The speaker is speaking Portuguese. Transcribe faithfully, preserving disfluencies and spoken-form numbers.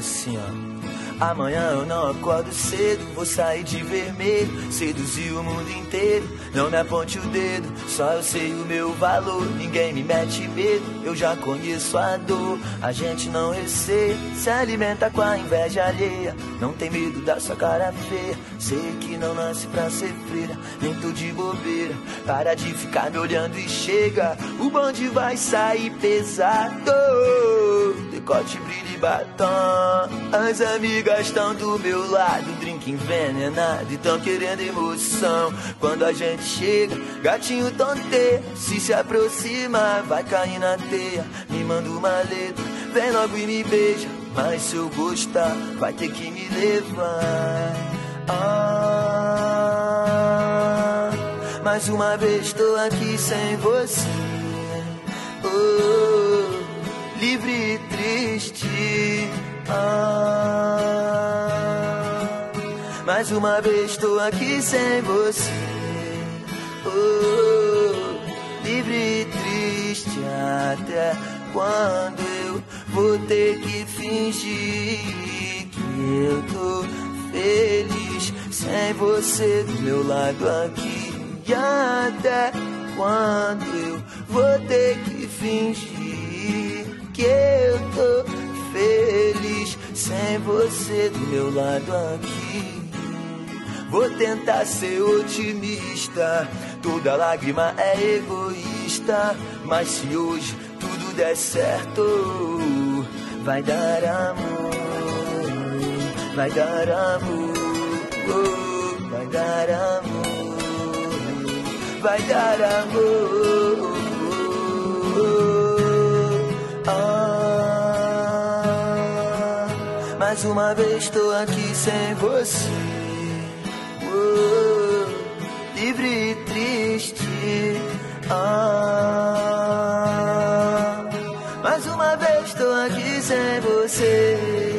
assim, ó. Amanhã eu não acordo cedo, vou sair de vermelho, seduzir o mundo inteiro. Não me aponte o dedo, só eu sei o meu valor. Ninguém me mete medo, eu já conheço a dor. A gente não receia, se alimenta com a inveja alheia. Não tem medo da sua cara feia, sei que não nasce pra ser freira, nem tô de bobeira. Para de ficar me olhando e chega, o bonde vai sair pesado. Decote, brilho e batom, as amigas estão do meu lado, drink envenenado e tão querendo emoção. Quando a gente chega, gatinho tonteiro, se se aproxima, vai cair na teia. Me manda uma letra, vem logo e me beija, mas se eu gostar, vai ter que me levar. Ah, mais uma vez tô aqui sem você, oh, livre e triste. Ah, mais uma vez tô aqui sem você, oh, livre e triste. Até quando eu vou ter que fingir que eu tô feliz sem você do meu lado aqui? E até quando eu vou ter que fingir que eu tô feliz sem você do meu lado aqui? Vou tentar ser otimista, toda lágrima é egoísta, mas se hoje tudo der certo, vai dar amor, vai dar amor, oh, vai dar amor, vai dar amor. Ah, mais uma vez tô aqui sem você, oh, livre e triste. Ah, mais uma vez tô aqui sem você.